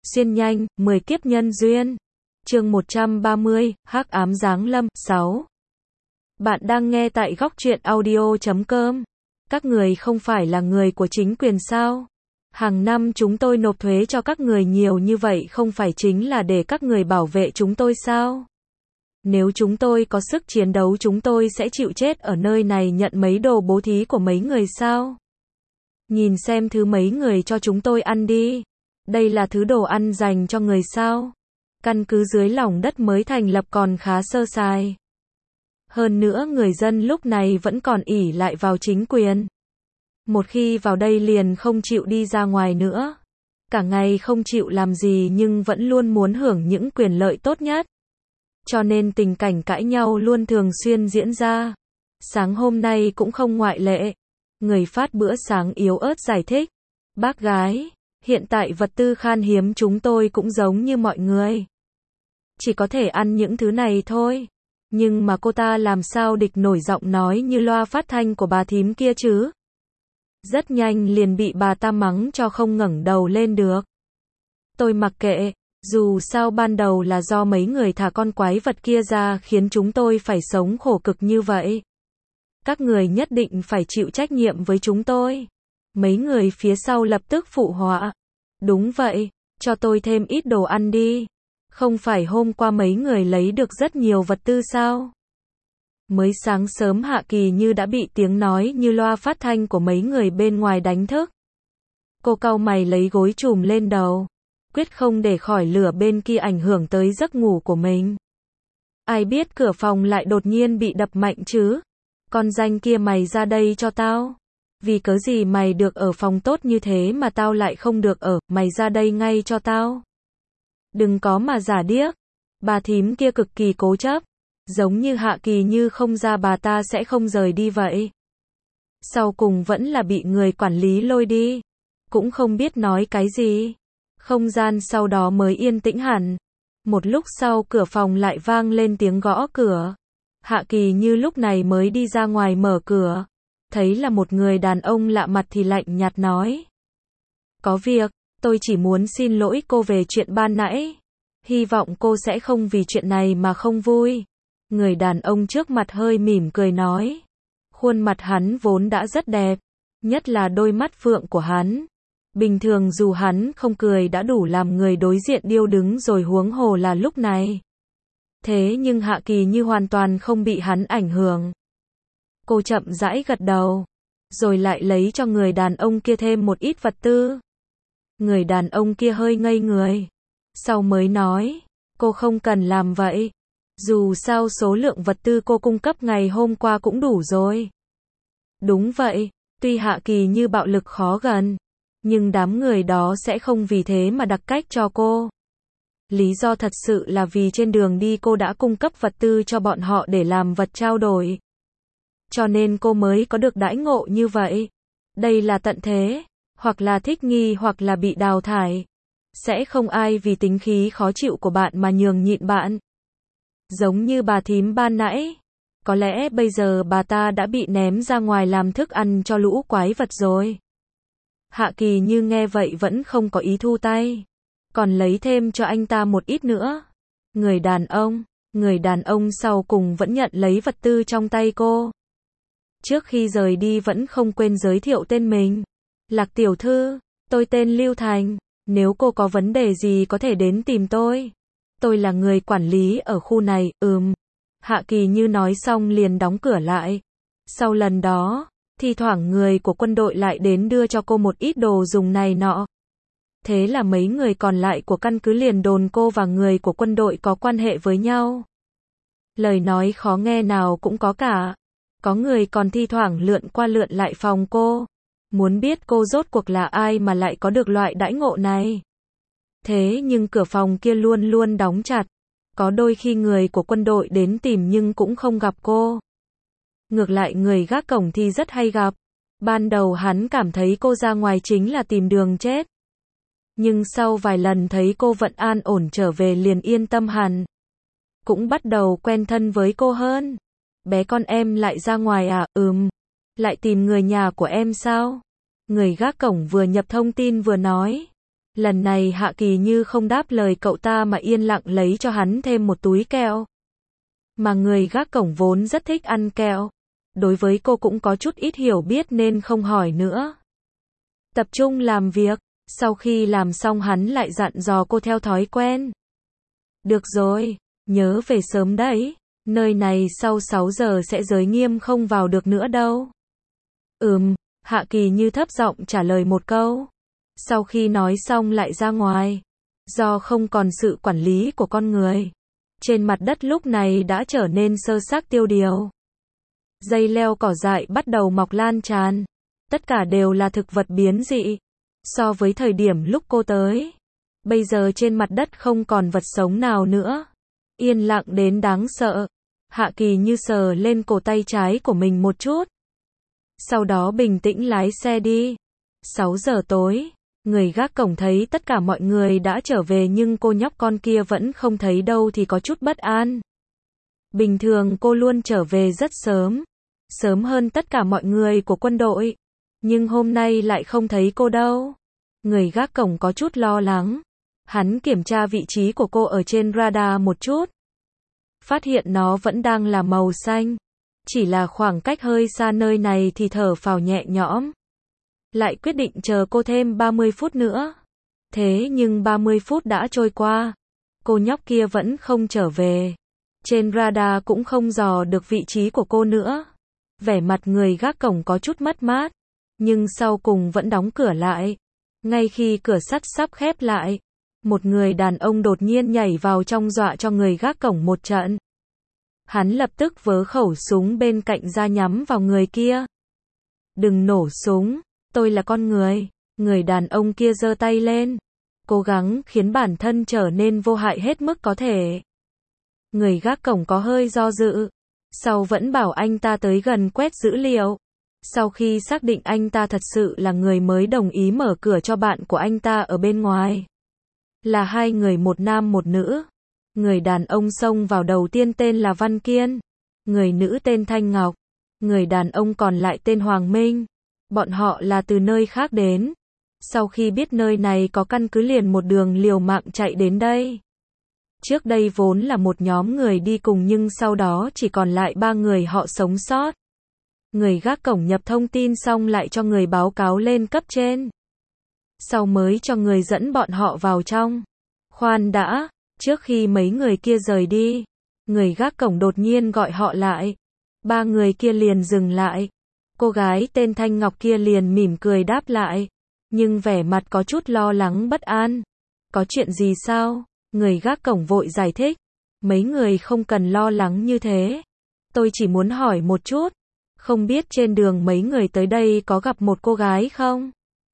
Xuyên nhanh, 10 kiếp nhân duyên. Chương 130, Hắc ám giáng lâm, 6. Bạn đang nghe tại góc truyện audio.com. Các người không phải là người của chính quyền sao? Hàng năm chúng tôi nộp thuế cho các người nhiều như vậy không phải chính là để các người bảo vệ chúng tôi sao? Nếu chúng tôi có sức chiến đấu chúng tôi sẽ chịu chết ở nơi này nhận mấy đồ bố thí của mấy người sao? Nhìn xem thứ mấy người cho chúng tôi ăn đi. Đây là thứ đồ ăn dành cho người sao? Căn cứ dưới lòng đất mới thành lập còn khá sơ sài. Hơn nữa người dân lúc này vẫn còn ỷ lại vào chính quyền. Một khi vào đây liền không chịu đi ra ngoài nữa. Cả ngày không chịu làm gì nhưng vẫn luôn muốn hưởng những quyền lợi tốt nhất. Cho nên tình cảnh cãi nhau luôn thường xuyên diễn ra. Sáng hôm nay cũng không ngoại lệ. Người phát bữa sáng yếu ớt giải thích. Bác gái, hiện tại vật tư khan hiếm chúng tôi cũng giống như mọi người. Chỉ có thể ăn những thứ này thôi. Nhưng mà cô ta làm sao địch nổi giọng nói như loa phát thanh của bà thím kia chứ? Rất nhanh liền bị bà ta mắng cho không ngẩng đầu lên được. Tôi mặc kệ, dù sao ban đầu là do mấy người thả con quái vật kia ra khiến chúng tôi phải sống khổ cực như vậy. Các người nhất định phải chịu trách nhiệm với chúng tôi. Mấy người phía sau lập tức phụ họa. Đúng vậy, cho tôi thêm ít đồ ăn đi. Không phải hôm qua mấy người lấy được rất nhiều vật tư sao? Mới sáng sớm Hạ Kỳ Như đã bị tiếng nói như loa phát thanh của mấy người bên ngoài đánh thức. Cô cau mày lấy gối trùm lên đầu. Quyết không để khỏi lửa bên kia ảnh hưởng tới giấc ngủ của mình. Ai biết cửa phòng lại đột nhiên bị đập mạnh chứ? Con danh kia mày ra đây cho tao. Vì cớ gì mày được ở phòng tốt như thế mà tao lại không được ở, mày ra đây ngay cho tao. Đừng có mà giả điếc. Bà thím kia cực kỳ cố chấp. Giống như Hạ Kỳ Như không ra bà ta sẽ không rời đi vậy. Sau cùng vẫn là bị người quản lý lôi đi. Cũng không biết nói cái gì. Không gian sau đó mới yên tĩnh hẳn. Một lúc sau cửa phòng lại vang lên tiếng gõ cửa. Hạ Kỳ Như lúc này mới đi ra ngoài mở cửa. Thấy là một người đàn ông lạ mặt thì lạnh nhạt nói. Có việc, tôi chỉ muốn xin lỗi cô về chuyện ban nãy. Hy vọng cô sẽ không vì chuyện này mà không vui. Người đàn ông trước mặt hơi mỉm cười nói. Khuôn mặt hắn vốn đã rất đẹp. Nhất là đôi mắt phượng của hắn. Bình thường dù hắn không cười đã đủ làm người đối diện điêu đứng rồi huống hồ là lúc này. Thế nhưng Hạ Kỳ Như hoàn toàn không bị hắn ảnh hưởng. Cô chậm rãi gật đầu. Rồi lại lấy cho người đàn ông kia thêm một ít vật tư. Người đàn ông kia hơi ngây người. Sau mới nói. Cô không cần làm vậy. Dù sao số lượng vật tư cô cung cấp ngày hôm qua cũng đủ rồi. Đúng vậy. Tuy Hạ Kỳ Như bạo lực khó gần. Nhưng đám người đó sẽ không vì thế mà đặc cách cho cô. Lý do thật sự là vì trên đường đi cô đã cung cấp vật tư cho bọn họ để làm vật trao đổi. Cho nên cô mới có được đãi ngộ như vậy. Đây là tận thế, hoặc là thích nghi hoặc là bị đào thải. Sẽ không ai vì tính khí khó chịu của bạn mà nhường nhịn bạn. Giống như bà thím ban nãy. Có lẽ bây giờ bà ta đã bị ném ra ngoài làm thức ăn cho lũ quái vật rồi. Hạ Kỳ Như nghe vậy vẫn không có ý thu tay. Còn lấy thêm cho anh ta một ít nữa. Người đàn ông sau cùng vẫn nhận lấy vật tư trong tay cô. Trước khi rời đi vẫn không quên giới thiệu tên mình. Lạc tiểu thư, tôi tên Lưu Thành. Nếu cô có vấn đề gì có thể đến tìm tôi. Tôi là người quản lý ở khu này, Hạ Kỳ Như nói xong liền đóng cửa lại. Sau lần đó, thi thoảng người của quân đội lại đến đưa cho cô một ít đồ dùng này nọ. Thế là mấy người còn lại của căn cứ liền đồn cô và người của quân đội có quan hệ với nhau. Lời nói khó nghe nào cũng có cả. Có người còn thi thoảng lượn qua lượn lại phòng cô. Muốn biết cô rốt cuộc là ai mà lại có được loại đãi ngộ này. Thế nhưng cửa phòng kia luôn luôn đóng chặt. Có đôi khi người của quân đội đến tìm nhưng cũng không gặp cô. Ngược lại người gác cổng thì rất hay gặp. Ban đầu hắn cảm thấy cô ra ngoài chính là tìm đường chết. Nhưng sau vài lần thấy cô vẫn an ổn trở về liền yên tâm hẳn. Cũng bắt đầu quen thân với cô hơn. Bé con em lại ra ngoài à? Lại tìm người nhà của em sao? Người gác cổng vừa nhập thông tin vừa nói. Lần này Hạ Kỳ Như không đáp lời cậu ta mà yên lặng lấy cho hắn thêm một túi kẹo. Mà người gác cổng vốn rất thích ăn kẹo. Đối với cô cũng có chút ít hiểu biết nên không hỏi nữa. Tập trung làm việc, sau khi làm xong hắn lại dặn dò cô theo thói quen. Được rồi, nhớ về sớm đấy, nơi này sau 6 giờ sẽ giới nghiêm không vào được nữa đâu. Hạ Kỳ Như thấp giọng trả lời một câu. Sau khi nói xong lại ra ngoài. Do không còn sự quản lý của con người, trên mặt đất lúc này đã trở nên sơ xác tiêu điều. Dây leo cỏ dại bắt đầu mọc lan tràn. Tất cả đều là thực vật biến dị. So với thời điểm lúc cô tới, bây giờ trên mặt đất không còn vật sống nào nữa. Yên lặng đến đáng sợ. Hạ Kỳ Như sờ lên cổ tay trái của mình một chút. Sau đó bình tĩnh lái xe đi. 6 giờ tối, người gác cổng thấy tất cả mọi người đã trở về nhưng cô nhóc con kia vẫn không thấy đâu thì có chút bất an. Bình thường cô luôn trở về rất sớm. Sớm hơn tất cả mọi người của quân đội. Nhưng hôm nay lại không thấy cô đâu. Người gác cổng có chút lo lắng. Hắn kiểm tra vị trí của cô ở trên radar một chút. Phát hiện nó vẫn đang là màu xanh. Chỉ là khoảng cách hơi xa nơi này thì thở phào nhẹ nhõm. Lại quyết định chờ cô thêm 30 phút nữa. Thế nhưng 30 phút đã trôi qua. Cô nhóc kia vẫn không trở về. Trên radar cũng không dò được vị trí của cô nữa. Vẻ mặt người gác cổng có chút mất mát. Nhưng sau cùng vẫn đóng cửa lại. Ngay khi cửa sắt sắp khép lại, một người đàn ông đột nhiên nhảy vào trong dọa cho người gác cổng một trận. Hắn lập tức vớ khẩu súng bên cạnh ra nhắm vào người kia. Đừng nổ súng, tôi là con người. Người đàn ông kia giơ tay lên, cố gắng khiến bản thân trở nên vô hại hết mức có thể. Người gác cổng có hơi do dự, sau vẫn bảo anh ta tới gần quét dữ liệu. Sau khi xác định anh ta thật sự là người mới đồng ý mở cửa cho bạn của anh ta ở bên ngoài. Là hai người, một nam một nữ. Người đàn ông xông vào đầu tiên tên là Văn Kiên. Người nữ tên Thanh Ngọc. Người đàn ông còn lại tên Hoàng Minh. Bọn họ là từ nơi khác đến. Sau khi biết nơi này có căn cứ liền một đường liều mạng chạy đến đây. Trước đây vốn là một nhóm người đi cùng nhưng sau đó chỉ còn lại 3 người họ sống sót. Người gác cổng nhập thông tin xong lại cho người báo cáo lên cấp trên. Sau mới cho người dẫn bọn họ vào trong. Khoan đã, trước khi mấy người kia rời đi, người gác cổng đột nhiên gọi họ lại. 3 người kia liền dừng lại. Cô gái tên Thanh Ngọc kia liền mỉm cười đáp lại, nhưng vẻ mặt có chút lo lắng bất an. Có chuyện gì sao? Người gác cổng vội giải thích. Mấy người không cần lo lắng như thế. Tôi chỉ muốn hỏi một chút. Không biết trên đường mấy người tới đây có gặp một cô gái không?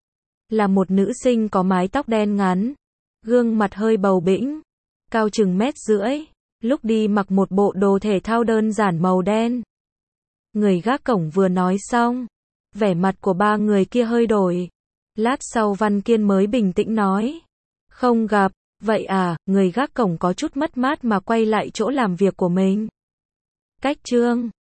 Là một nữ sinh có mái tóc đen ngắn, gương mặt hơi bầu bĩnh, cao chừng 1,5 mét, lúc đi mặc một bộ đồ thể thao đơn giản màu đen. Người gác cổng vừa nói xong, vẻ mặt của 3 người kia hơi đổi. Lát sau Văn Kiên mới bình tĩnh nói, không gặp. Vậy à? Người gác cổng có chút mất mát mà quay lại chỗ làm việc của mình. Cách chương